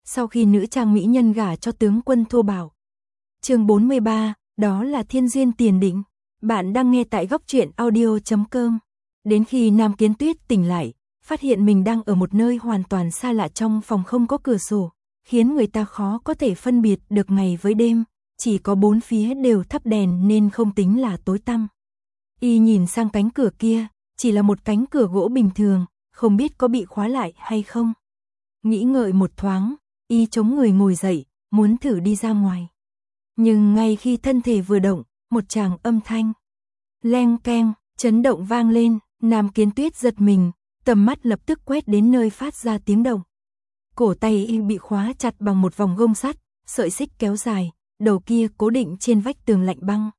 sau khi nữ trang mỹ nhân gả cho tướng quân thô bạo. Chương 43, đó là thiên duyên tiền định. Bạn đang nghe tại góc truyện audio.com. Đến khi Nam Kiến Tuyết tỉnh lại, phát hiện mình đang ở một nơi hoàn toàn xa lạ trong phòng không có cửa sổ, khiến người ta khó có thể phân biệt được ngày với đêm, chỉ có bốn phía đều thắp đèn nên không tính là tối tăm. Y nhìn sang cánh cửa kia, chỉ là một cánh cửa gỗ bình thường, không biết có bị khóa lại hay không. Nghĩ ngợi một thoáng, Y chống người ngồi dậy, muốn thử đi ra ngoài. Nhưng ngay khi thân thể vừa động, một tràng âm thanh leng keng, chấn động vang lên, Nam Kiến Tuyết giật mình, tầm mắt lập tức quét đến nơi phát ra tiếng động. Cổ tay Y bị khóa chặt bằng một vòng gông sắt, sợi xích kéo dài, đầu kia cố định trên vách tường lạnh băng.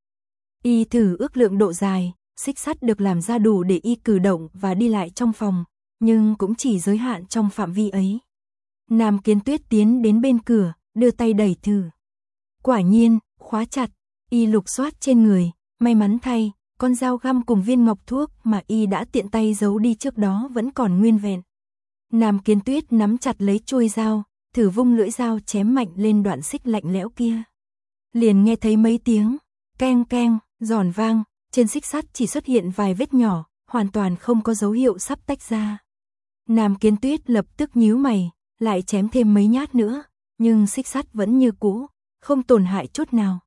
Y thử ước lượng độ dài, xích sắt được làm ra đủ để Y cử động và đi lại trong phòng, nhưng cũng chỉ giới hạn trong phạm vi ấy. Nam Kiến Tuyết tiến đến bên cửa, đưa tay đẩy thử. Quả nhiên, khóa chặt. Y lục soát trên người, may mắn thay, con dao găm cùng viên ngọc thuốc mà Y đã tiện tay giấu đi trước đó vẫn còn nguyên vẹn. Nam Kiến Tuyết nắm chặt lấy chuôi dao, thử vung lưỡi dao chém mạnh lên đoạn xích lạnh lẽo kia. Liền nghe thấy mấy tiếng keng keng, giòn vang, trên xích sắt chỉ xuất hiện vài vết nhỏ, hoàn toàn không có dấu hiệu sắp tách ra. Nam Kiến Tuyết lập tức nhíu mày, lại chém thêm mấy nhát nữa, nhưng xích sắt vẫn như cũ, không tổn hại chút nào.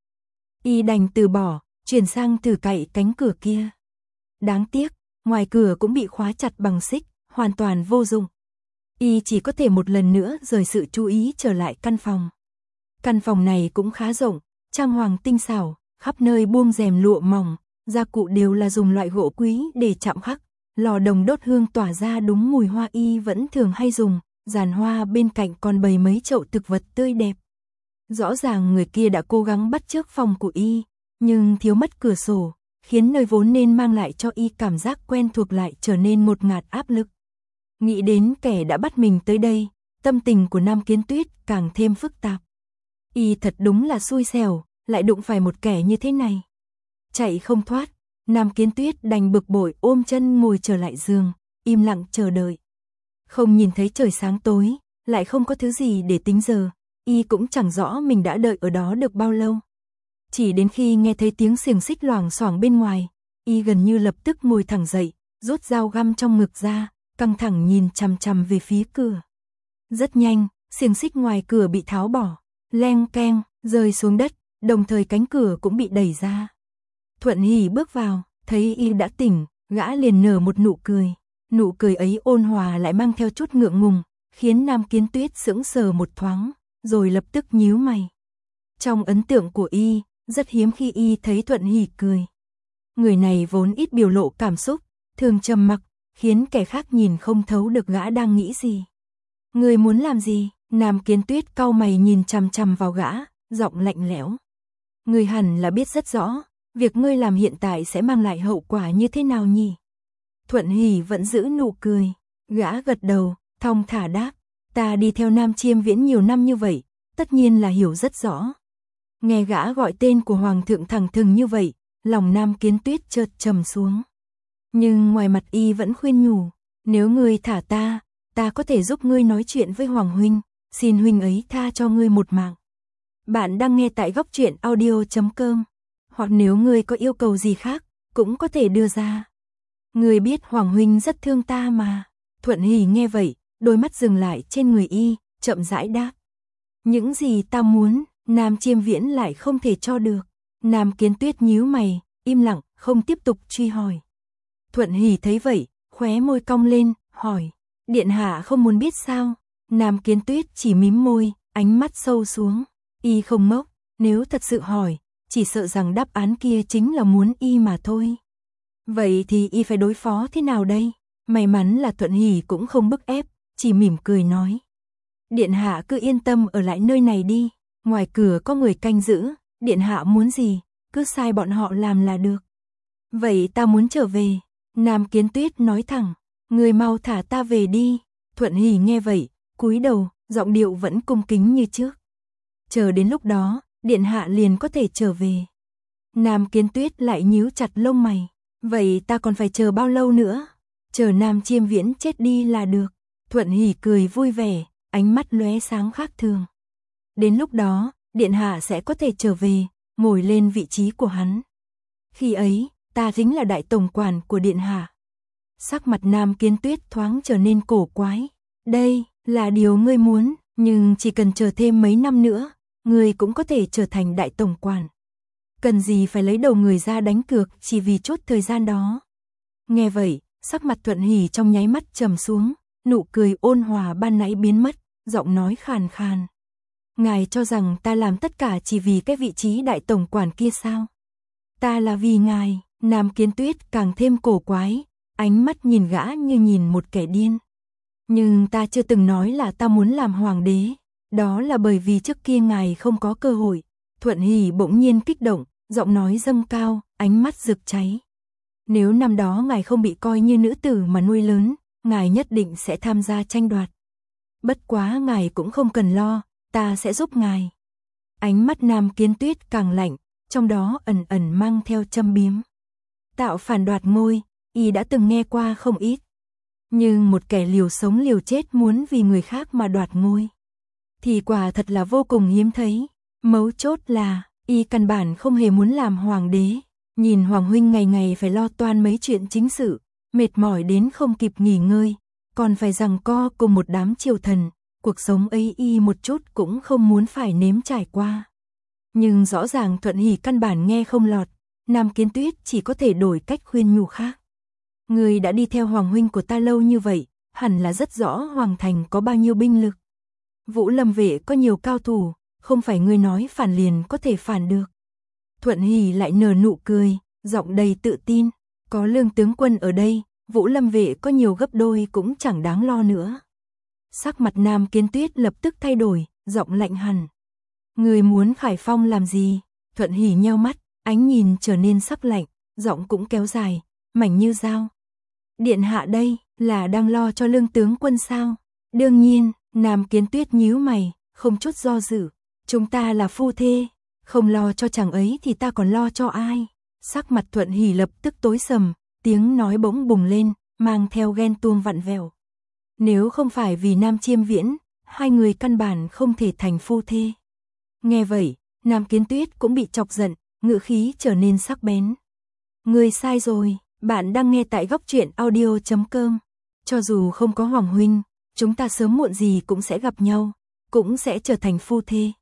Y đành từ bỏ, chuyển sang thử cậy cánh cửa kia. Đáng tiếc, ngoài cửa cũng bị khóa chặt bằng xích, hoàn toàn vô dụng. Y chỉ có thể một lần nữa rời sự chú ý trở lại căn phòng. Căn phòng này cũng khá rộng, trang hoàng tinh xảo, khắp nơi buông rèm lụa mỏng, gia cụ đều là dùng loại gỗ quý để chạm khắc, lò đồng đốt hương tỏa ra đúng mùi hoa Y vẫn thường hay dùng, giàn hoa bên cạnh còn bày mấy chậu thực vật tươi đẹp. Rõ ràng người kia đã cố gắng bắt chước phòng của Y, nhưng thiếu mất cửa sổ, khiến nơi vốn nên mang lại cho Y cảm giác quen thuộc lại trở nên ngột ngạt áp lực. Nghĩ đến kẻ đã bắt mình tới đây, tâm tình của Nam Kiến Tuyết càng thêm phức tạp. Y thật đúng là xui xẻo, lại đụng phải một kẻ như thế này. Chạy không thoát, Nam Kiến Tuyết đành bực bội ôm chân ngồi trở lại giường, im lặng chờ đợi. Không nhìn thấy trời sáng tối, lại không có thứ gì để tính giờ, Y cũng chẳng rõ mình đã đợi ở đó được bao lâu. Chỉ đến khi nghe thấy tiếng xiềng xích loảng xoảng bên ngoài, Y gần như lập tức ngồi thẳng dậy, rút dao găm trong ngực ra, căng thẳng nhìn chằm chằm về phía cửa. Rất nhanh, xiềng xích ngoài cửa bị tháo bỏ, leng keng, rơi xuống đất, đồng thời cánh cửa cũng bị đẩy ra. Thuận Hỷ bước vào, thấy Y đã tỉnh, gã liền nở một nụ cười. Nụ cười ấy ôn hòa lại mang theo chút ngượng ngùng, khiến Nam Kiến Tuyết sững sờ một thoáng, rồi lập tức nhíu mày. Trong ấn tượng của Y, rất hiếm khi Y thấy Thuận Hỷ cười. Người này vốn ít biểu lộ cảm xúc, thường trầm mặc, khiến kẻ khác nhìn không thấu được gã đang nghĩ gì. Người muốn làm gì? Nam Kiến Tuyết cau mày nhìn chằm chằm vào gã, giọng lạnh lẽo. Người hẳn là biết rất rõ, việc ngươi làm hiện tại sẽ mang lại hậu quả như thế nào nhỉ? Thuận Hỷ vẫn giữ nụ cười, gã gật đầu, thong thả đáp, ta đi theo Nam Chiêm Viễn nhiều năm như vậy, tất nhiên là hiểu rất rõ. Nghe gã gọi tên của Hoàng thượng thẳng thừng như vậy, lòng Nam Kiến Tuyết chợt trầm xuống. Nhưng ngoài mặt Y vẫn khuyên nhủ, nếu ngươi thả ta có thể giúp ngươi nói chuyện với Hoàng huynh, xin huynh ấy tha cho ngươi một mạng. Bạn đang nghe tại góc truyện audio.com, hoặc nếu ngươi có yêu cầu gì khác, cũng có thể đưa ra. Ngươi biết Hoàng huynh rất thương ta mà. Thuận Hỷ nghe vậy, đôi mắt dừng lại trên người Y, chậm rãi đáp. Những gì ta muốn, Nam Chiêm Viễn lại không thể cho được. Nam Kiến Tuyết nhíu mày, im lặng, không tiếp tục truy hỏi. Thuận Hỷ thấy vậy, khóe môi cong lên, hỏi, điện hạ không muốn biết sao? Nam Kiến Tuyết chỉ mím môi, ánh mắt sâu xuống. Y không ngốc, nếu thật sự hỏi, chỉ sợ rằng đáp án kia chính là muốn Y mà thôi. Vậy thì Y phải đối phó thế nào đây? May mắn là Thuận Hỷ cũng không bức ép, chỉ mỉm cười nói. Điện hạ cứ yên tâm ở lại nơi này đi, ngoài cửa có người canh giữ, điện hạ muốn gì, cứ sai bọn họ làm là được. Vậy ta muốn trở về. Nam Kiến Tuyết nói thẳng, người mau thả ta về đi. Thuận Hỷ nghe vậy, cúi đầu, giọng điệu vẫn cung kính như trước. Chờ đến lúc đó, điện hạ liền có thể trở về. Nam Kiến Tuyết lại nhíu chặt lông mày, vậy ta còn phải chờ bao lâu nữa? Chờ Nam Chiêm Viễn chết đi là được. Thuận Hỷ cười vui vẻ, ánh mắt lóe sáng khác thường. Đến lúc đó, điện hạ sẽ có thể trở về, ngồi lên vị trí của hắn. Khi ấy, ta chính là đại tổng quản của điện hạ. Sắc mặt Nam Kiến Tuyết thoáng trở nên cổ quái. Đây là điều ngươi muốn, nhưng chỉ cần chờ thêm mấy năm nữa, ngươi cũng có thể trở thành đại tổng quản. Cần gì phải lấy đầu người ra đánh cược chỉ vì chốt thời gian đó. Nghe vậy, sắc mặt Thuận Hỷ trong nháy mắt trầm xuống, nụ cười ôn hòa ban nãy biến mất, giọng nói khàn khàn. Ngài cho rằng ta làm tất cả chỉ vì cái vị trí đại tổng quản kia sao? Ta là vì ngài. Nam Kiến Tuyết càng thêm cổ quái, ánh mắt nhìn gã như nhìn một kẻ điên. Nhưng ta chưa từng nói là ta muốn làm hoàng đế, đó là bởi vì trước kia ngài không có cơ hội. Thuận Hỷ bỗng nhiên kích động, giọng nói dâng cao, ánh mắt rực cháy. Nếu năm đó ngài không bị coi như nữ tử mà nuôi lớn, ngài nhất định sẽ tham gia tranh đoạt. Bất quá ngài cũng không cần lo, ta sẽ giúp ngài. Ánh mắt Nam Kiến Tuyết càng lạnh, trong đó ẩn ẩn mang theo châm biếm. Tạo phản đoạt ngôi, y đã từng nghe qua không ít. Nhưng một kẻ liều sống liều chết muốn vì người khác mà đoạt ngôi, thì quả thật là vô cùng hiếm thấy. Mấu chốt là, y căn bản không hề muốn làm hoàng đế. Nhìn Hoàng huynh ngày ngày phải lo toan mấy chuyện chính sự, mệt mỏi đến không kịp nghỉ ngơi, còn phải giằng co cùng một đám triều thần, cuộc sống ấy y một chút cũng không muốn phải nếm trải qua. Nhưng rõ ràng Thuận Hỷ căn bản nghe không lọt, Nam Kiến Tuyết chỉ có thể đổi cách khuyên nhủ khác. Người đã đi theo Hoàng huynh của ta lâu như vậy, hẳn là rất rõ Hoàng thành có bao nhiêu binh lực. Vũ Lâm vệ có nhiều cao thủ, không phải ngươi nói phản liền có thể phản được. Thuận Hỷ lại nở nụ cười, giọng đầy tự tin, có Lương tướng quân ở đây, Vũ Lâm vệ có nhiều gấp đôi cũng chẳng đáng lo nữa. Sắc mặt Nam Kiến Tuyết lập tức thay đổi, giọng lạnh hẳn. Người muốn Khải Phong làm gì? Thuận Hỷ nheo mắt, ánh nhìn trở nên sắc lạnh, giọng cũng kéo dài, mảnh như dao. Điện hạ đây, là đang lo cho Lương tướng quân sao? Đương nhiên, Nam Kiến Tuyết nhíu mày, không chút do dự. Chúng ta là phu thê, không lo cho chàng ấy thì ta còn lo cho ai? Sắc mặt Thuận Hỷ lập tức tối sầm, tiếng nói bỗng bùng lên, mang theo ghen tuông vặn vẹo. Nếu không phải vì Nam Chiêm Viễn, hai người căn bản không thể thành phu thê. Nghe vậy, Nam Kiến Tuyết cũng bị chọc giận, ngữ khí trở nên sắc bén. Người sai rồi, bạn đang nghe tại Góc Truyện Audio.com. Cho dù không có Hoàng huynh, chúng ta sớm muộn gì cũng sẽ gặp nhau, cũng sẽ trở thành phu thê.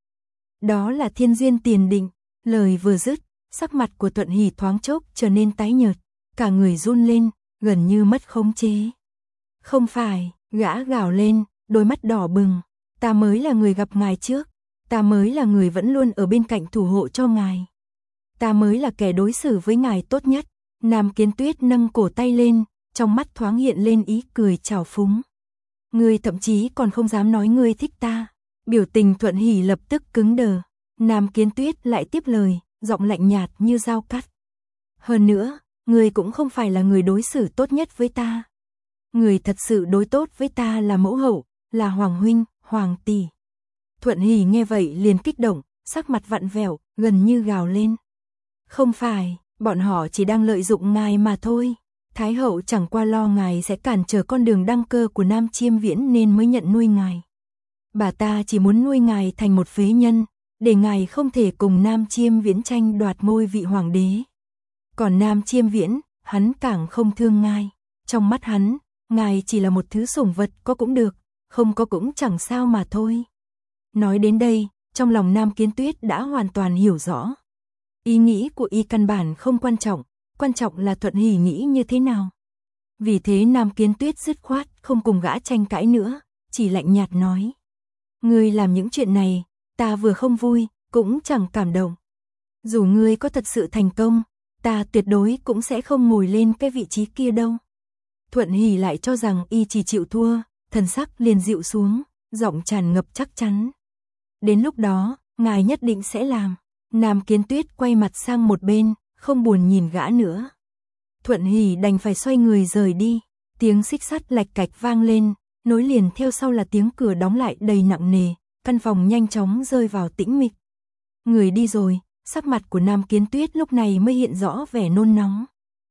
Đó là thiên duyên tiền định. Lời vừa dứt, sắc mặt của Thuận Hỷ thoáng chốc trở nên tái nhợt, cả người run lên, gần như mất khống chế. Không phải, gã gào lên, đôi mắt đỏ bừng. Ta mới là người gặp ngài trước, ta mới là người vẫn luôn ở bên cạnh thủ hộ cho ngài. Ta mới là kẻ đối xử với ngài tốt nhất. Nam Kiến Tuyết nâng cổ tay lên, trong mắt thoáng hiện lên ý cười trào phúng. Ngươi thậm chí còn không dám nói ngươi thích ta. Biểu tình Thuận Hỷ lập tức cứng đờ. Nam Kiến Tuyết lại tiếp lời, giọng lạnh nhạt như dao cắt. Hơn nữa, ngươi cũng không phải là người đối xử tốt nhất với ta. Người thật sự đối tốt với ta là mẫu hậu, là Hoàng huynh, Hoàng tỷ. Thuận Hỷ nghe vậy liền kích động, sắc mặt vặn vẹo, gần như gào lên. Không phải, bọn họ chỉ đang lợi dụng ngài mà thôi. Thái hậu chẳng qua lo ngài sẽ cản trở con đường đăng cơ của Nam Chiêm Viễn nên mới nhận nuôi ngài. Bà ta chỉ muốn nuôi ngài thành một phế nhân, để ngài không thể cùng Nam Chiêm Viễn tranh đoạt ngôi vị hoàng đế. Còn Nam Chiêm Viễn, hắn càng không thương ngài. Trong mắt hắn, ngài chỉ là một thứ sủng vật, có cũng được, không có cũng chẳng sao mà thôi. Nói đến đây, trong lòng Nam Kiến Tuyết đã hoàn toàn hiểu rõ. Ý nghĩ của y căn bản không quan trọng là Thuận Hỷ nghĩ như thế nào. Vì thế Nam Kiến Tuyết dứt khoát không cùng gã tranh cãi nữa, chỉ lạnh nhạt nói. Ngươi làm những chuyện này, ta vừa không vui, cũng chẳng cảm động. Dù ngươi có thật sự thành công, ta tuyệt đối cũng sẽ không ngồi lên cái vị trí kia đâu. Thuận Hỷ lại cho rằng y chỉ chịu thua, thần sắc liền dịu xuống, giọng tràn ngập chắc chắn. Đến lúc đó, ngài nhất định sẽ làm. Nam Kiến Tuyết quay mặt sang một bên, không buồn nhìn gã nữa. Thuận Hỷ đành phải xoay người rời đi. Tiếng xích sắt lạch cạch vang lên, nối liền theo sau là tiếng cửa đóng lại đầy nặng nề, căn phòng nhanh chóng rơi vào tĩnh mịch. Người đi rồi, sắc mặt của Nam Kiến Tuyết lúc này mới hiện rõ vẻ nôn nóng.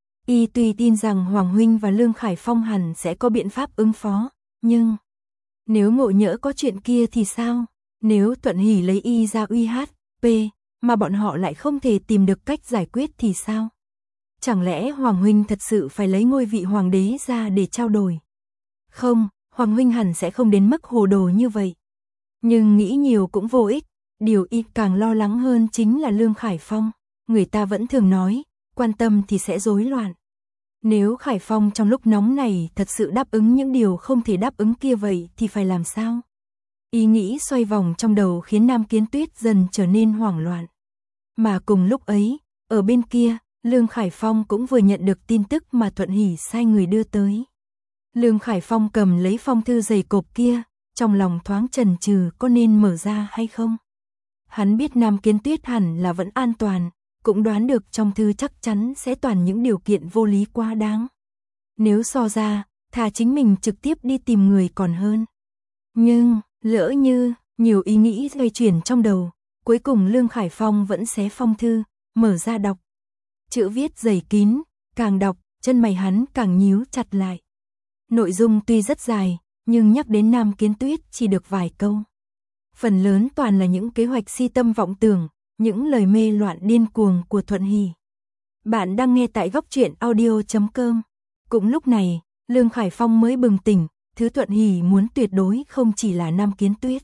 Y tuy tin rằng Hoàng huynh và Lương Khải Phong hẳn sẽ có biện pháp ứng phó, nhưng Nếu Ngộ Nhỡ có chuyện kia thì sao? Nếu Thuận Hỷ lấy y ra uy hát, p, mà bọn họ lại không thể tìm được cách giải quyết thì sao? Chẳng lẽ Hoàng huynh thật sự phải lấy ngôi vị hoàng đế ra để trao đổi? Không, Hoàng huynh hẳn sẽ không đến mức hồ đồ như vậy. Nhưng nghĩ nhiều cũng vô ích, điều y càng lo lắng hơn chính là Lương Khải Phong. Người ta vẫn thường nói, quan tâm thì sẽ rối loạn. Nếu Khải Phong trong lúc nóng này thật sự đáp ứng những điều không thể đáp ứng kia vậy thì phải làm sao? Ý nghĩ xoay vòng trong đầu khiến Nam Kiến Tuyết dần trở nên hoảng loạn. Mà cùng lúc ấy, ở bên kia, Lương Khải Phong cũng vừa nhận được tin tức mà Thuận Hỷ sai người đưa tới. Lương Khải Phong cầm lấy phong thư dày cộp kia, trong lòng thoáng chần chừ có nên mở ra hay không. Hắn biết Nam Kiến Tuyết hẳn là vẫn an toàn, cũng đoán được trong thư chắc chắn sẽ toàn những điều kiện vô lý quá đáng. Nếu so ra, thà chính mình trực tiếp đi tìm người còn hơn. Nhưng, lỡ như, nhiều ý nghĩ xoay chuyển trong đầu, cuối cùng Lương Khải Phong vẫn xé phong thư, mở ra đọc. Chữ viết dày kín, càng đọc, chân mày hắn càng nhíu chặt lại. Nội dung tuy rất dài, nhưng nhắc đến Nam Kiến Tuyết chỉ được vài câu. Phần lớn toàn là những kế hoạch si tâm vọng tưởng, những lời mê loạn điên cuồng của Thuận Hỷ. Bạn đang nghe tại góc truyện audio.com. Cũng lúc này, Lương Khải Phong mới bừng tỉnh, thứ Thuận Hỷ muốn tuyệt đối không chỉ là Nam Kiến Tuyết.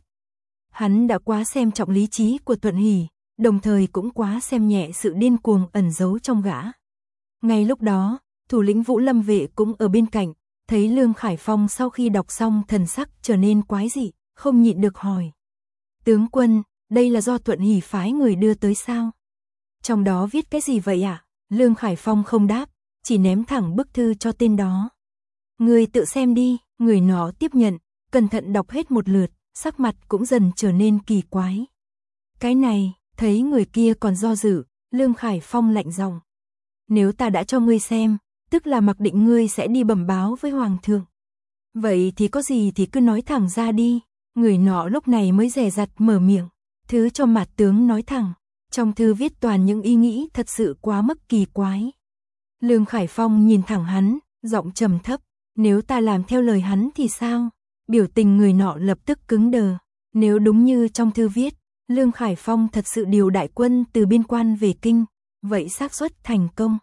Hắn đã quá xem trọng lý trí của Thuận Hỷ, đồng thời cũng quá xem nhẹ sự điên cuồng ẩn giấu trong gã. Ngay lúc đó, thủ lĩnh Vũ Lâm vệ cũng ở bên cạnh, thấy Lương Khải Phong sau khi đọc xong thần sắc trở nên quái dị, không nhịn được hỏi. Tướng quân, đây là do Thuận Hỷ phái người đưa tới sao? Trong đó viết cái gì vậy ạ? Lương Khải Phong không đáp, chỉ ném thẳng bức thư cho tên đó. Người tự xem đi, người nó tiếp nhận, cẩn thận đọc hết một lượt, sắc mặt cũng dần trở nên kỳ quái. Cái này, thấy người kia còn do dự, Lương Khải Phong lạnh giọng. Nếu ta đã cho ngươi xem, tức là mặc định ngươi sẽ đi bẩm báo với Hoàng thượng. Vậy thì có gì thì cứ nói thẳng ra đi. Người nọ lúc này mới dè dặt mở miệng. Thứ cho Mạt tướng nói thẳng. Trong thư viết toàn những ý nghĩ thật sự quá mức kỳ quái. Lương Khải Phong nhìn thẳng hắn, giọng trầm thấp. Nếu ta làm theo lời hắn thì sao? Biểu tình người nọ lập tức cứng đờ. Nếu đúng như trong thư viết, Lương Khải Phong thật sự điều đại quân từ biên quan về kinh, vậy xác suất thành công.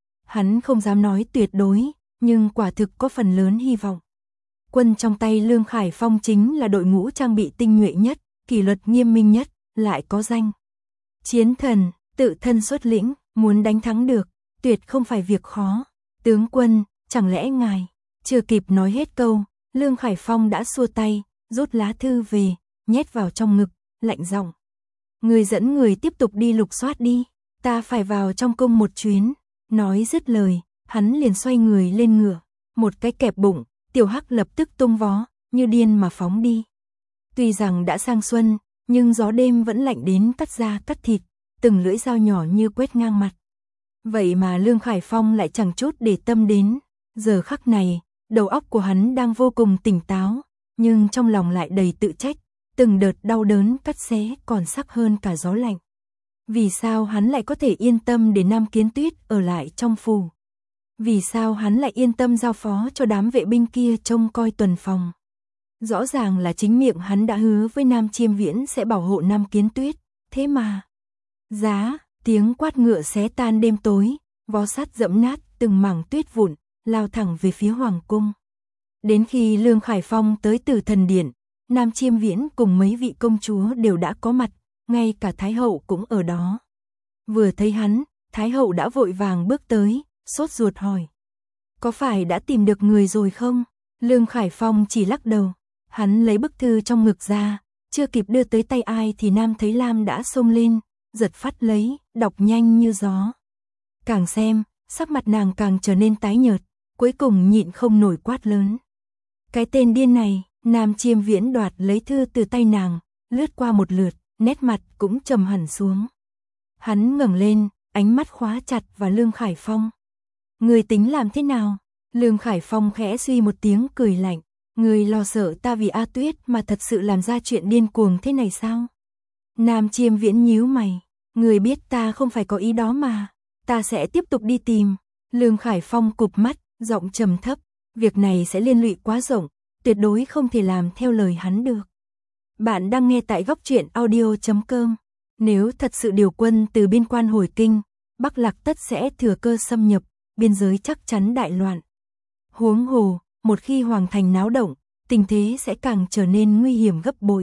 Hắn không dám nói tuyệt đối, nhưng quả thực có phần lớn hy vọng. Quân trong tay Lương Khải Phong chính là đội ngũ trang bị tinh nhuệ nhất, kỷ luật nghiêm minh nhất, lại có danh chiến thần, tự thân xuất lĩnh, muốn đánh thắng được, tuyệt không phải việc khó. Tướng quân, chẳng lẽ ngài? Chưa kịp nói hết câu, Lương Khải Phong đã xua tay, rút lá thư về, nhét vào trong ngực, lạnh giọng. Người dẫn người tiếp tục đi lục soát đi, ta phải vào trong cung một chuyến. Nói dứt lời, hắn liền xoay người lên ngựa, một cái kẹp bụng, Tiểu Hắc lập tức tung vó, như điên mà phóng đi. Tuy rằng đã sang xuân, nhưng gió đêm vẫn lạnh đến cắt da cắt thịt, từng lưỡi dao nhỏ như quét ngang mặt. Vậy mà Lương Khải Phong lại chẳng chút để tâm đến, giờ khắc này, đầu óc của hắn đang vô cùng tỉnh táo, nhưng trong lòng lại đầy tự trách, từng đợt đau đớn cắt xé còn sắc hơn cả gió lạnh. Vì sao hắn lại có thể yên tâm để Nam Kiến Tuyết ở lại trong phủ? Vì sao hắn lại yên tâm giao phó cho đám vệ binh kia trông coi tuần phòng? Rõ ràng là chính miệng hắn đã hứa với Nam Chiêm Viễn sẽ bảo hộ Nam Kiến Tuyết, thế mà. Giá, tiếng quát ngựa xé tan đêm tối, vó sắt dẫm nát từng mảng tuyết vụn, lao thẳng về phía hoàng cung. Đến khi Lương Khải Phong tới Tử Thần Điện, Nam Chiêm Viễn cùng mấy vị công chúa đều đã có mặt, ngay cả Thái hậu cũng ở đó. Vừa thấy hắn, Thái hậu đã vội vàng bước tới, sốt ruột hỏi. Có phải đã tìm được người rồi không? Lương Khải Phong chỉ lắc đầu, hắn lấy bức thư trong ngực ra, chưa kịp đưa tới tay ai thì Nam Thấy Lam đã xông lên, giật phát lấy, đọc nhanh như gió. Càng xem, sắc mặt nàng càng trở nên tái nhợt, cuối cùng nhịn không nổi quát lớn. Cái tên điên này, Nam Chiêm Viễn đoạt lấy thư từ tay nàng, lướt qua một lượt, nét mặt cũng trầm hẳn xuống. Hắn ngẩng lên, ánh mắt khóa chặt vào Lương Khải Phong. Người tính làm thế nào? Lương Khải Phong khẽ suy một tiếng cười lạnh. Người lo sợ ta vì A Tuyết mà thật sự làm ra chuyện điên cuồng thế này sao? Nam Chiêm Viễn nhíu mày. Người biết ta không phải có ý đó mà. Ta sẽ tiếp tục đi tìm. Lương Khải Phong cụp mắt, giọng trầm thấp. Việc này sẽ liên lụy quá rộng. tuyệt đối không thể làm theo lời hắn được. Bạn đang nghe tại góc truyện audio.com. Nếu thật sự điều quân từ biên quan hồi kinh, Bắc Lạc tất sẽ thừa cơ xâm nhập, biên giới chắc chắn đại loạn. Huống hồ, một khi hoàng thành náo động, tình thế sẽ càng trở nên nguy hiểm gấp bội.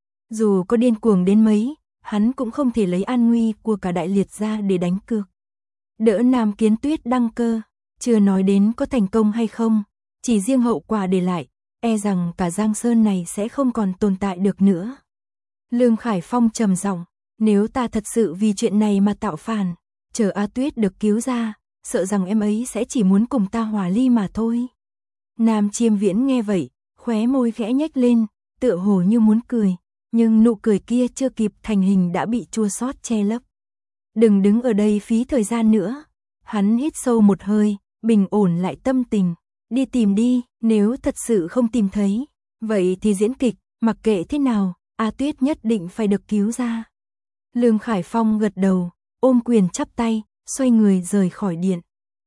Dù có điên cuồng đến mấy, hắn cũng không thể lấy an nguy của cả đại liệt ra để đánh cược. Đỡ Nam Kiến Tuyết đăng cơ, chưa nói đến có thành công hay không, chỉ riêng hậu quả để lại, e rằng cả Giang Sơn này sẽ không còn tồn tại được nữa. Lương Khải Phong trầm giọng, nếu ta thật sự vì chuyện này mà tạo phản, chờ A Tuyết được cứu ra, sợ rằng em ấy sẽ chỉ muốn cùng ta hòa ly mà thôi. Nam Chiêm Viễn nghe vậy, khóe môi khẽ nhếch lên, tựa hồ như muốn cười, nhưng nụ cười kia chưa kịp thành hình đã bị chua xót che lấp. Đừng đứng ở đây phí thời gian nữa. Hắn hít sâu một hơi, bình ổn lại tâm tình. Đi tìm đi, nếu thật sự không tìm thấy, vậy thì diễn kịch, mặc kệ thế nào, A Tuyết nhất định phải được cứu ra. Lương Khải Phong gật đầu, ôm quyền chắp tay, xoay người rời khỏi điện.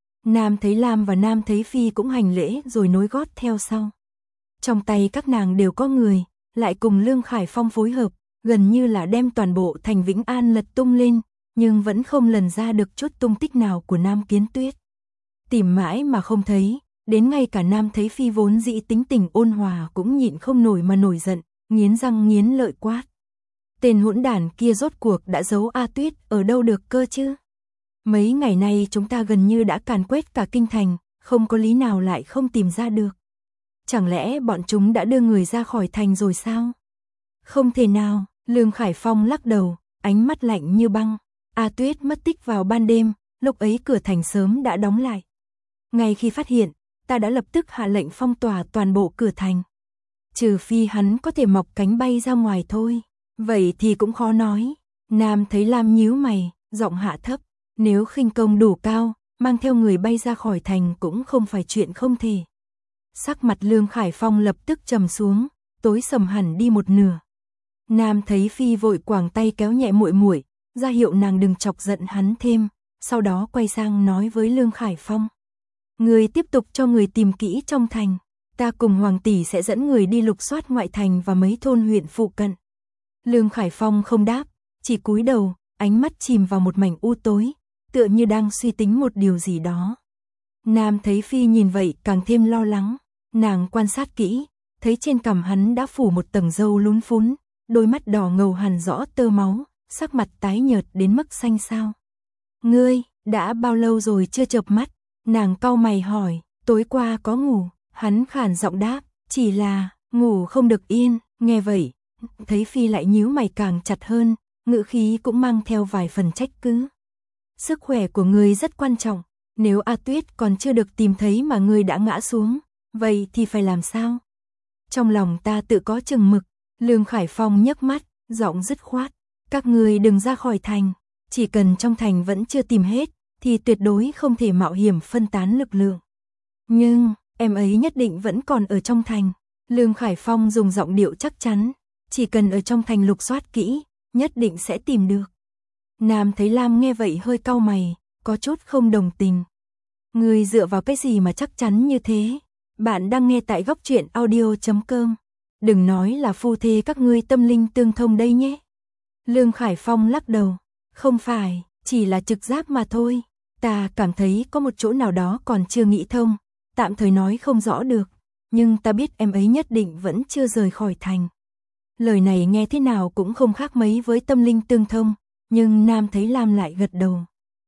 Nam Thấy Lam và Nam Thấy Phi cũng hành lễ rồi nối gót theo sau. Trong tay các nàng đều có người, lại cùng Lương Khải Phong phối hợp, gần như là đem toàn bộ thành Vĩnh An lật tung lên, nhưng vẫn không lần ra được chút tung tích nào của Nam Kiến Tuyết. Tìm mãi mà không thấy, đến ngay cả Nam Thấy Phi vốn dĩ tính tình ôn hòa cũng nhịn không nổi mà nổi giận, nghiến răng nghiến lợi quát. Tên hỗn đản kia rốt cuộc đã giấu A Tuyết ở đâu được cơ chứ? Mấy ngày nay chúng ta gần như đã càn quét cả kinh thành, không có lý nào lại không tìm ra được. Chẳng lẽ bọn chúng đã đưa người ra khỏi thành rồi sao? Không thể nào, Lương Khải Phong lắc đầu, ánh mắt lạnh như băng. A Tuyết mất tích vào ban đêm, lúc ấy cửa thành sớm đã đóng lại. Ngay khi phát hiện, ta đã lập tức hạ lệnh phong tỏa toàn bộ cửa thành. Trừ phi hắn có thể mọc cánh bay ra ngoài thôi. Vậy thì cũng khó nói. Nam Thấy Lam nhíu mày, giọng hạ thấp. Nếu khinh công đủ cao, mang theo người bay ra khỏi thành cũng không phải chuyện không thể. Sắc mặt Lương Khải Phong lập tức trầm xuống, tối sầm hẳn đi một nửa. Nam Thấy Phi vội quàng tay kéo nhẹ muội muội, ra hiệu nàng đừng chọc giận hắn thêm, sau đó quay sang nói với Lương Khải Phong. Người tiếp tục cho người tìm kỹ trong thành, ta cùng Hoàng tỷ sẽ dẫn người đi lục soát ngoại thành và mấy thôn huyện phụ cận. Lương Khải Phong không đáp, chỉ cúi đầu, ánh mắt chìm vào một mảnh u tối, tựa như đang suy tính một điều gì đó. Nam Thấy Phi nhìn vậy càng thêm lo lắng, nàng quan sát kỹ, thấy trên cằm hắn đã phủ một tầng râu lún phún, đôi mắt đỏ ngầu hằn rõ tơ máu, sắc mặt tái nhợt đến mức xanh xao. Ngươi, đã bao lâu rồi chưa chợp mắt? Nàng cau mày hỏi, tối qua có ngủ, hắn khản giọng đáp, chỉ là, ngủ không được yên, nghe vậy, Thấy Phi lại nhíu mày càng chặt hơn, ngữ khí cũng mang theo vài phần trách cứ. Sức khỏe của ngươi rất quan trọng, nếu A Tuyết còn chưa được tìm thấy mà ngươi đã ngã xuống, vậy thì phải làm sao? Trong lòng ta tự có chừng mực, Lương Khải Phong nhấc mắt, giọng dứt khoát, các ngươi đừng ra khỏi thành, chỉ cần trong thành vẫn chưa tìm hết, thì tuyệt đối không thể mạo hiểm phân tán lực lượng. Nhưng, em ấy nhất định vẫn còn ở trong thành. Lương Khải Phong dùng giọng điệu chắc chắn, chỉ cần ở trong thành lục soát kỹ, nhất định sẽ tìm được. Nam Thấy Lam nghe vậy hơi cau mày, có chút không đồng tình. Ngươi dựa vào cái gì mà chắc chắn như thế? Bạn đang nghe tại góc truyện audio.com. Đừng nói là phu thê các ngươi tâm linh tương thông đây nhé. Lương Khải Phong lắc đầu, không phải, chỉ là trực giác mà thôi. Ta cảm thấy có một chỗ nào đó còn chưa nghĩ thông, tạm thời nói không rõ được, nhưng ta biết em ấy nhất định vẫn chưa rời khỏi thành. Lời này nghe thế nào cũng không khác mấy với tâm linh tương thông, nhưng Nam Thấy Lam lại gật đầu.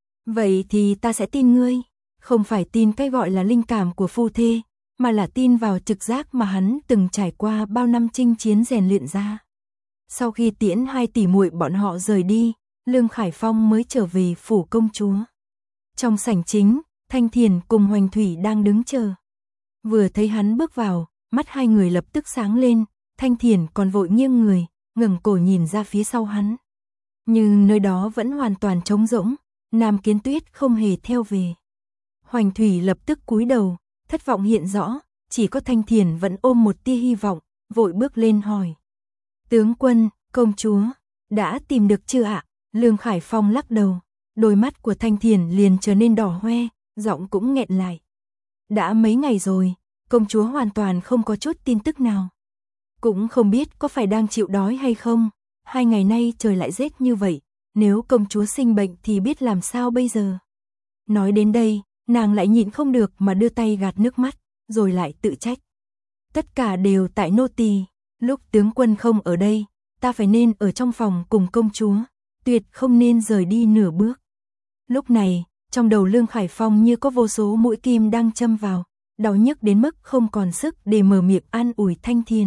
Vậy thì ta sẽ tin ngươi, không phải tin cái gọi là linh cảm của phu thê, mà là tin vào trực giác mà hắn từng trải qua bao năm chinh chiến rèn luyện ra. Sau khi tiễn hai tỷ muội bọn họ rời đi, Lương Khải Phong mới trở về phủ công chúa. Trong sảnh chính, Thanh Thiền cùng Hoành Thủy đang đứng chờ. Vừa thấy hắn bước vào, mắt hai người lập tức sáng lên, Thanh Thiền còn vội nghiêng người, ngẩng cổ nhìn ra phía sau hắn. Nhưng nơi đó vẫn hoàn toàn trống rỗng, Nam Kiến Tuyết không hề theo về. Hoành Thủy lập tức cúi đầu, thất vọng hiện rõ, chỉ có Thanh Thiền vẫn ôm một tia hy vọng, vội bước lên hỏi. Tướng quân, công chúa, đã tìm được chưa ạ? Lương Khải Phong lắc đầu, đôi mắt của Thanh Thiền liền trở nên đỏ hoe, giọng cũng nghẹn lại. Đã mấy ngày rồi, công chúa hoàn toàn không có chút tin tức nào. Cũng không biết có phải đang chịu đói hay không, 2 ngày nay trời lại rét như vậy, nếu công chúa sinh bệnh thì biết làm sao bây giờ. Nói đến đây, nàng lại nhịn không được mà đưa tay gạt nước mắt, rồi lại tự trách. Tất cả đều tại nô tỳ, lúc tướng quân không ở đây, ta phải nên ở trong phòng cùng công chúa, tuyệt không nên rời đi nửa bước. Lúc này, trong đầu Lương Khải Phong như có vô số mũi kim đang châm vào, đau nhức đến mức không còn sức để mở miệng an ủi Thanh Thiền.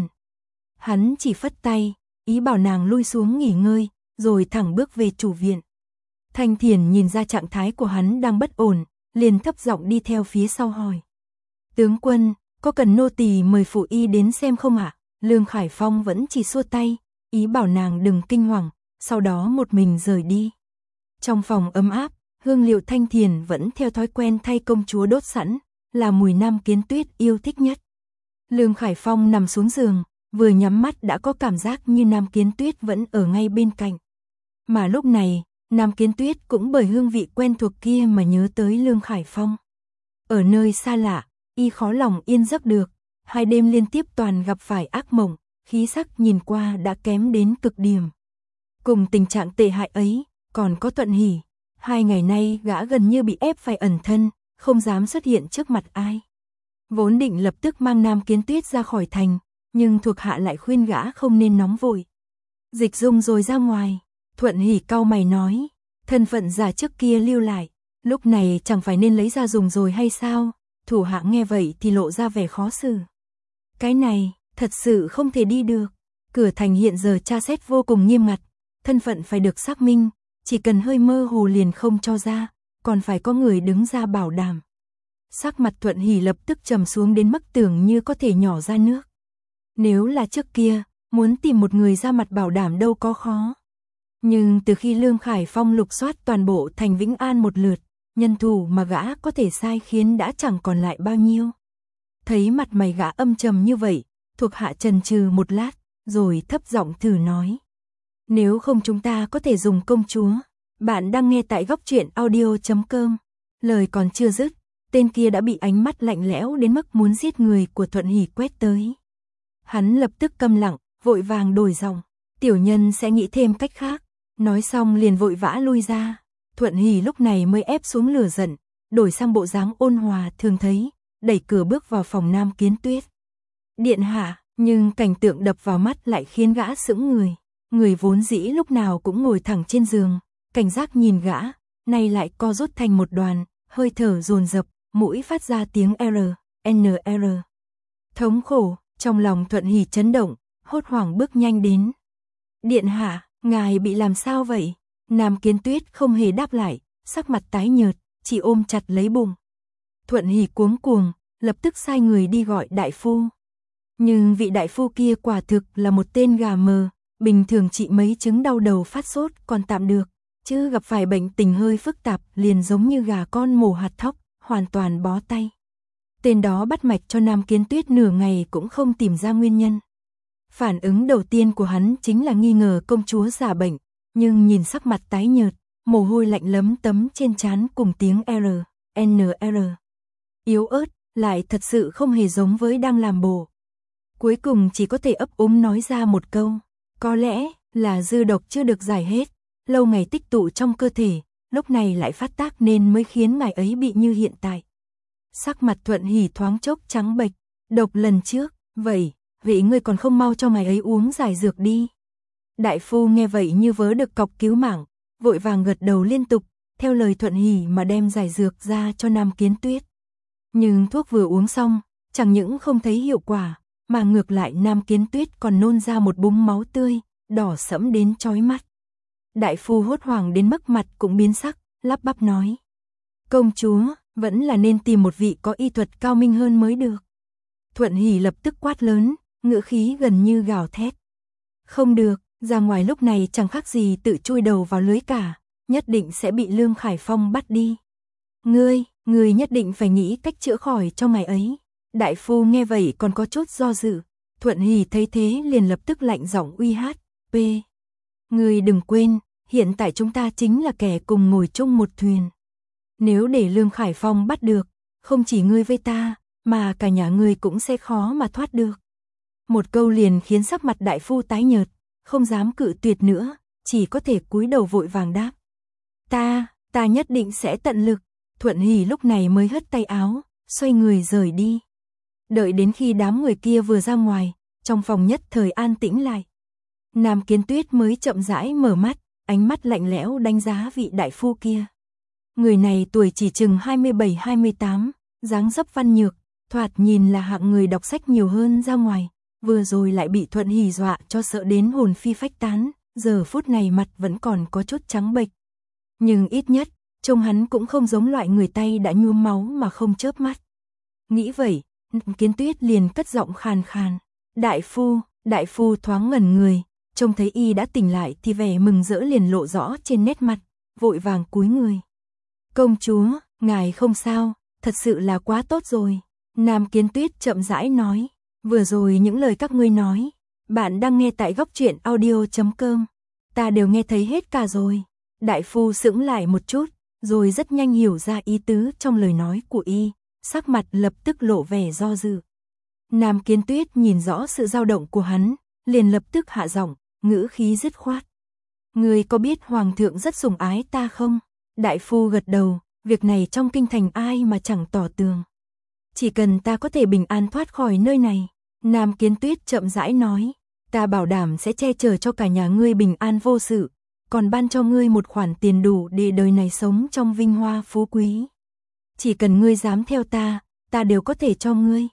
Hắn chỉ phất tay, ý bảo nàng lui xuống nghỉ ngơi, rồi thẳng bước về chủ viện. Thanh Thiền nhìn ra trạng thái của hắn đang bất ổn, liền thấp giọng đi theo phía sau hỏi. Tướng quân, có cần nô tỳ mời phụ y đến xem không ạ? Lương Khải Phong vẫn chỉ xua tay, ý bảo nàng đừng kinh hoàng, sau đó một mình rời đi. Trong phòng ấm áp, hương liệu Thanh Thiền vẫn theo thói quen thay công chúa đốt sẵn, là mùi Nam Kiến Tuyết yêu thích nhất. Lương Khải Phong nằm xuống giường, vừa nhắm mắt đã có cảm giác như Nam Kiến Tuyết vẫn ở ngay bên cạnh. Mà lúc này, Nam Kiến Tuyết cũng bởi hương vị quen thuộc kia mà nhớ tới Lương Khải Phong. Ở nơi xa lạ, y khó lòng yên giấc được, 2 đêm liên tiếp toàn gặp phải ác mộng, khí sắc nhìn qua đã kém đến cực điểm. Cùng tình trạng tệ hại ấy, còn có Thuận Hỷ, 2 ngày nay gã gần như bị ép phải ẩn thân, không dám xuất hiện trước mặt ai. Vốn định lập tức mang Nam Kiến Tuyết ra khỏi thành, nhưng thuộc hạ lại khuyên gã không nên nóng vội. Dịch dung rồi ra ngoài, Thuận Hỷ cau mày nói, thân phận giả trước kia lưu lại, lúc này chẳng phải nên lấy ra dùng rồi hay sao? Thủ hạ nghe vậy thì lộ ra vẻ khó xử. Cái này, thật sự không thể đi được. Cửa thành hiện giờ tra xét vô cùng nghiêm ngặt, thân phận phải được xác minh, chỉ cần hơi mơ hồ liền không cho ra, còn phải có người đứng ra bảo đảm. Sắc mặt Thuận Hỷ lập tức trầm xuống đến mức tưởng như có thể nhỏ ra nước. Nếu là trước kia, muốn tìm một người ra mặt bảo đảm đâu có khó. Nhưng từ khi Lương Khải Phong lục soát toàn bộ thành Vĩnh An một lượt, nhân thủ mà gã có thể sai khiến đã chẳng còn lại bao nhiêu. Thấy mặt mày gã âm trầm như vậy, thuộc hạ chần chừ một lát, rồi thấp giọng thử nói. Nếu không chúng ta có thể dùng công chúa. Bạn đang nghe tại Góc Truyện Audio.com. Lời còn chưa dứt, tên kia đã bị ánh mắt lạnh lẽo đến mức muốn giết người của Thuận Hỷ quét tới. Hắn lập tức câm lặng, vội vàng đổi giọng. Tiểu nhân sẽ nghĩ thêm cách khác. Nói xong liền vội vã lui ra. Thuận Hỷ lúc này mới ép xuống lửa giận, đổi sang bộ dáng ôn hòa thường thấy, đẩy cửa bước vào phòng Nam Kiến Tuyết. Điện hạ, nhưng cảnh tượng đập vào mắt lại khiến gã sững người. Người vốn dĩ lúc nào cũng ngồi thẳng trên giường, cảnh giác nhìn gã, nay lại co rút thành một đoàn, hơi thở dồn dập, mũi phát ra tiếng R. Thống khổ, trong lòng Thuận Hỷ chấn động, hốt hoảng bước nhanh đến. Điện hạ, ngài bị làm sao vậy? Nam Kiến Tuyết không hề đáp lại, sắc mặt tái nhợt, chỉ ôm chặt lấy bụng. Thuận Hỷ cuống cuồng, lập tức sai người đi gọi đại phu. Nhưng vị đại phu kia quả thực là một tên gà mờ, bình thường trị mấy chứng đau đầu phát sốt còn tạm được, chứ gặp phải bệnh tình hơi phức tạp liền giống như gà con mổ hạt thóc, hoàn toàn bó tay. Tên đó bắt mạch cho Nam Kiến Tuyết nửa ngày cũng không tìm ra nguyên nhân. Phản ứng đầu tiên của hắn chính là nghi ngờ công chúa giả bệnh, nhưng nhìn sắc mặt tái nhợt, mồ hôi lạnh lấm tấm trên trán cùng tiếng R. Yếu ớt, lại thật sự không hề giống với đang làm bổ. Cuối cùng chỉ có thể ấp úng nói ra một câu, có lẽ là dư độc chưa được giải hết, lâu ngày tích tụ trong cơ thể, lúc này lại phát tác nên mới khiến ngài ấy bị như hiện tại. Sắc mặt Thuận Hỷ thoáng chốc trắng bệch, độc lần trước, vậy ngươi còn không mau cho ngài ấy uống giải dược đi. Đại phu nghe vậy như vớ được cọc cứu mạng, vội vàng gật đầu liên tục, theo lời Thuận Hỷ mà đem giải dược ra cho Nam Kiến Tuyết. Nhưng thuốc vừa uống xong, chẳng những không thấy hiệu quả, mà ngược lại Nam Kiến Tuyết còn nôn ra một búng máu tươi, đỏ sẫm đến chói mắt. Đại phu hốt hoảng đến mức mặt cũng biến sắc, lắp bắp nói. Công chúa, vẫn là nên tìm một vị có y thuật cao minh hơn mới được. Thuận Hỷ lập tức quát lớn, ngữ khí gần như gào thét. Không được, ra ngoài lúc này chẳng khác gì tự chui đầu vào lưới cả, nhất định sẽ bị Lương Khải Phong bắt đi. Ngươi nhất định phải nghĩ cách chữa khỏi cho ngài ấy. Đại phu nghe vậy còn có chút do dự. Thuận Hỷ thấy thế liền lập tức lạnh giọng uy hát. Ngươi đừng quên, hiện tại chúng ta chính là kẻ cùng ngồi chung một thuyền. Nếu để Lương Khải Phong bắt được, không chỉ ngươi với ta, mà cả nhà ngươi cũng sẽ khó mà thoát được. Một câu liền khiến sắc mặt đại phu tái nhợt, không dám cự tuyệt nữa, chỉ có thể cúi đầu vội vàng đáp. Ta nhất định sẽ tận lực. Thuận Hỷ lúc này mới hất tay áo, xoay người rời đi. Đợi đến khi đám người kia vừa ra ngoài, trong phòng nhất thời an tĩnh lại. Nam Kiến Tuyết mới chậm rãi mở mắt, ánh mắt lạnh lẽo đánh giá vị đại phu kia. Người này tuổi chỉ chừng 27-28, dáng dấp văn nhược, thoạt nhìn là hạng người đọc sách nhiều hơn ra ngoài, vừa rồi lại bị Thuận Hỷ dọa cho sợ đến hồn phi phách tán, giờ phút này mặt vẫn còn có chút trắng bệch. Nhưng ít nhất, trông hắn cũng không giống loại người tay đã nhuốm máu mà không chớp mắt. Nghĩ vậy, Kiến Tuyết liền cất giọng khàn khàn. Đại phu thoáng ngẩn người, trông thấy y đã tỉnh lại thì vẻ mừng rỡ liền lộ rõ trên nét mặt, vội vàng cúi người. Công chúa, ngài không sao, thật sự là quá tốt rồi. Nam Kiến Tuyết chậm rãi nói, vừa rồi những lời các ngươi nói, bạn đang nghe tại góc truyện audio.com. Ta đều nghe thấy hết cả rồi. Đại phu sững lại một chút, rồi rất nhanh hiểu ra ý tứ trong lời nói của y, sắc mặt lập tức lộ vẻ do dự. Nam Kiến Tuyết nhìn rõ sự dao động của hắn, liền lập tức hạ giọng, ngữ khí dứt khoát. Ngươi có biết hoàng thượng rất sủng ái ta không? Đại phu gật đầu, việc này trong kinh thành ai mà chẳng tỏ tường. Chỉ cần ta có thể bình an thoát khỏi nơi này, Nam Kiến Tuyết chậm rãi nói, ta bảo đảm sẽ che chở cho cả nhà ngươi bình an vô sự, còn ban cho ngươi một khoản tiền đủ để đời này sống trong vinh hoa phú quý. Chỉ cần ngươi dám theo ta đều có thể cho ngươi.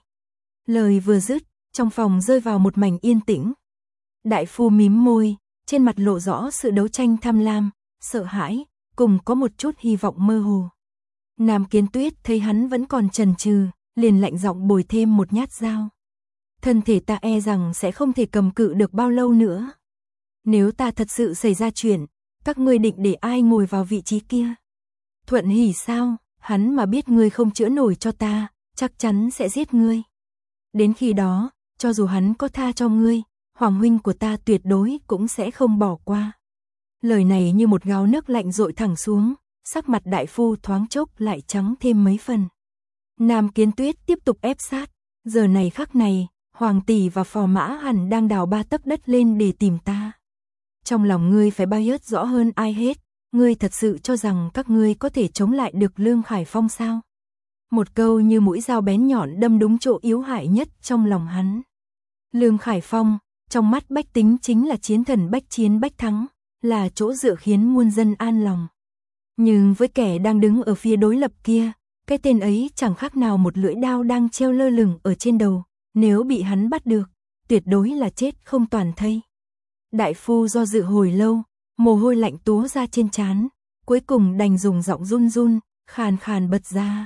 Lời vừa dứt, trong phòng rơi vào một mảnh yên tĩnh. Đại phu mím môi, trên mặt lộ rõ sự đấu tranh tham lam, sợ hãi, cùng có một chút hy vọng mơ hồ. Nam Kiến Tuyết thấy hắn vẫn còn chần chừ, liền lạnh giọng bồi thêm một nhát dao. Thân thể ta e rằng sẽ không thể cầm cự được bao lâu nữa. Nếu ta thật sự xảy ra chuyện, các ngươi định để ai ngồi vào vị trí kia? Thuận Hỷ sao? Hắn mà biết ngươi không chữa nổi cho ta, chắc chắn sẽ giết ngươi. Đến khi đó, cho dù hắn có tha cho ngươi, hoàng huynh của ta tuyệt đối cũng sẽ không bỏ qua. Lời này như một gáo nước lạnh dội thẳng xuống, sắc mặt đại phu thoáng chốc lại trắng thêm mấy phần. Nam Kiến Tuyết tiếp tục ép sát, giờ này khắc này, hoàng tỷ và phò mã hẳn đang đào 3 tấc đất lên để tìm ta. Trong lòng ngươi phải bao yết rõ hơn ai hết, ngươi thật sự cho rằng các ngươi có thể chống lại được Lương Khải Phong sao? Một câu như mũi dao bén nhọn đâm đúng chỗ yếu hại nhất trong lòng hắn. Lương Khải Phong, trong mắt bách tính chính là chiến thần bách chiến bách thắng, là chỗ dựa khiến muôn dân an lòng. Nhưng với kẻ đang đứng ở phía đối lập kia, cái tên ấy chẳng khác nào một lưỡi đao đang treo lơ lửng ở trên đầu, nếu bị hắn bắt được, tuyệt đối là chết không toàn thây. Đại phu do dự hồi lâu, mồ hôi lạnh túa ra trên trán, cuối cùng đành dùng giọng run run, khàn khàn bật ra.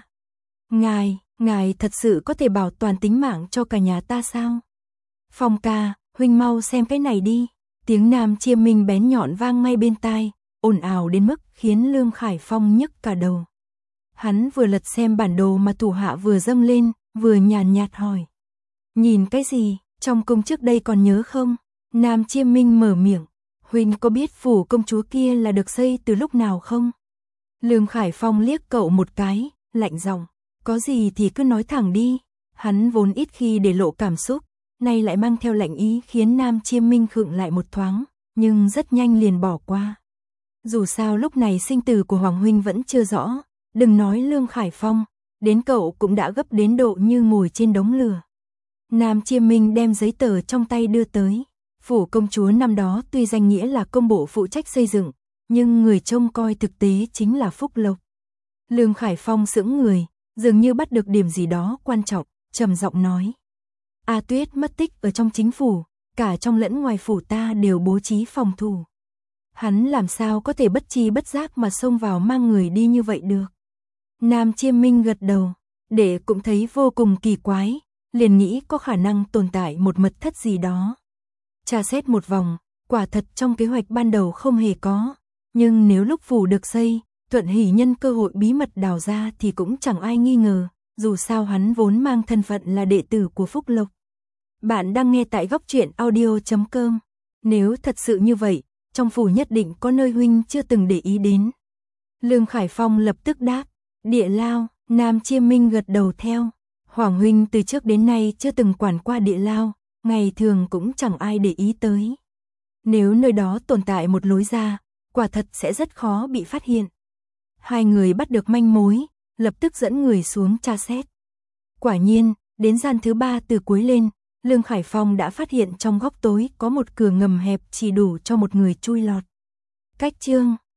Ngài thật sự có thể bảo toàn tính mạng cho cả nhà ta sao? Phong ca, huynh mau xem cái này đi. Tiếng Nam Chiêm Minh bén nhọn vang ngay bên tai, ồn ào đến mức khiến Lương Khải Phong nhức cả đầu. Hắn vừa lật xem bản đồ mà thủ hạ vừa dâng lên, vừa nhàn nhạt hỏi. Nhìn cái gì, trong cung trước đây còn nhớ không? Nam Chiêm Minh mở miệng, huynh có biết phủ công chúa kia là được xây từ lúc nào không? Lương Khải Phong liếc cậu một cái, lạnh giọng, có gì thì cứ nói thẳng đi. Hắn vốn ít khi để lộ cảm xúc, nay lại mang theo lạnh ý khiến Nam Chiêm Minh khựng lại một thoáng, nhưng rất nhanh liền bỏ qua. Dù sao lúc này sinh tử của Hoàng huynh vẫn chưa rõ, đừng nói Lương Khải Phong, đến cậu cũng đã gấp đến độ như ngồi trên đống lửa. Nam Chiêm Minh đem giấy tờ trong tay đưa tới. Phủ công chúa năm đó tuy danh nghĩa là công bộ phụ trách xây dựng, nhưng người trông coi thực tế chính là Phúc Lộc. Lương Khải Phong sững người, dường như bắt được điểm gì đó quan trọng, trầm giọng nói. A Tuyết mất tích ở trong chính phủ, cả trong lẫn ngoài phủ ta đều bố trí phòng thủ. Hắn làm sao có thể bất tri bất giác mà xông vào mang người đi như vậy được? Nam Chiêm Minh gật đầu, để cũng thấy vô cùng kỳ quái, liền nghĩ có khả năng tồn tại một mật thất gì đó. Tra xét một vòng, quả thật trong kế hoạch ban đầu không hề có, nhưng nếu lúc phủ được xây, Thuận Hỷ nhân cơ hội bí mật đào ra thì cũng chẳng ai nghi ngờ, dù sao hắn vốn mang thân phận là đệ tử của Phúc Lộc. Bạn đang nghe tại góc truyện audio.com. Nếu thật sự như vậy, trong phủ nhất định có nơi huynh chưa từng để ý đến. Lương Khải Phong lập tức đáp, địa lao. Nam Chiêm Minh gật đầu theo. Hoàng huynh từ trước đến nay chưa từng quản qua địa lao, ngày thường cũng chẳng ai để ý tới. Nếu nơi đó tồn tại một lối ra, quả thật sẽ rất khó bị phát hiện. Hai người bắt được manh mối, lập tức dẫn người xuống tra xét. Quả nhiên, đến gian thứ 3 từ cuối lên, Lương Khải Phong đã phát hiện trong góc tối có một cửa ngầm hẹp chỉ đủ cho một người chui lọt. Cách chương